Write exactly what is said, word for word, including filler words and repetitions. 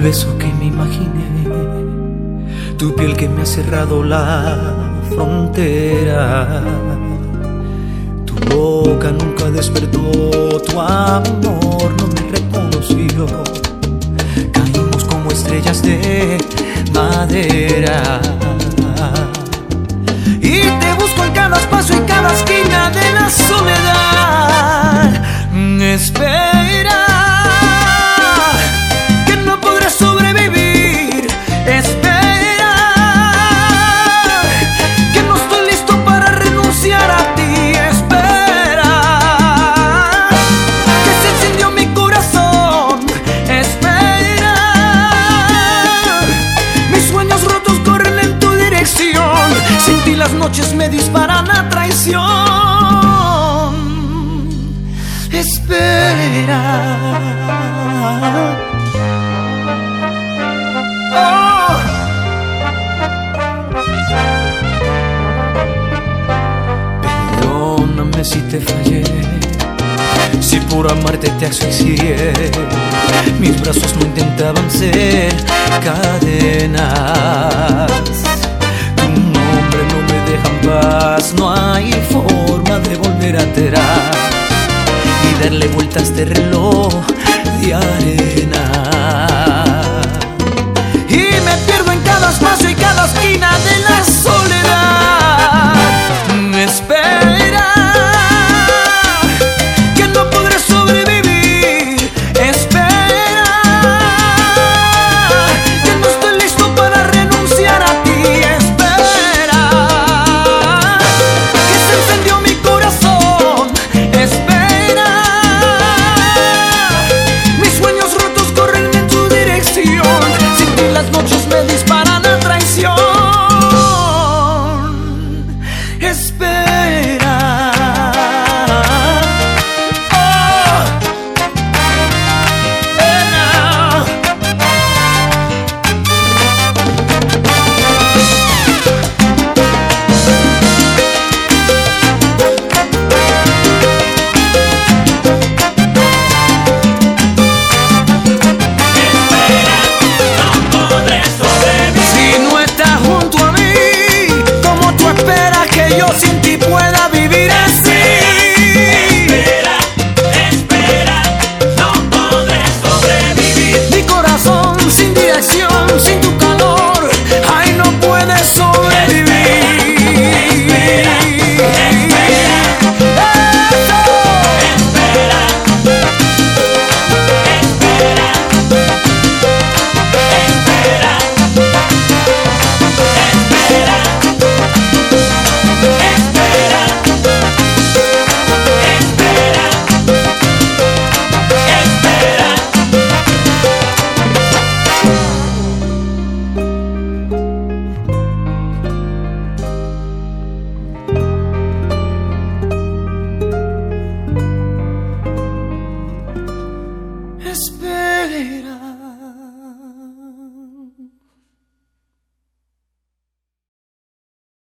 beso que me imaginé, tu piel que me ha cerrado la frontera, tu boca nunca despertó, tu amor no me reconoció. Caímos como estrellas de madera y te busco en cada espacio y cada esquina de la soledad. Espera, que no podré sobrevivir. Espera, que no estoy listo para renunciar a ti. Espera, que se encendió mi corazón. Espera, mis sueños rotos corren en tu dirección. Sin ti las noches me disparan a traición. Espera, oh. Perdóname si te fallé, si por amarte te asfixié. Mis brazos no intentaban ser cadenas, tu nombre no me deja en paz. No hay forma de volver atrás y darle vuelta a este reloj de arena. Y me pierdo en cada espacio y cada esquina de la soledad. Espera, que no podré sobrevivir. Espera, que no estoy listo para renunciar a ti. Espera, que se encendió mi corazón. Espera, las noches me disparan a traición. Espera, oh, Ena. Yo sin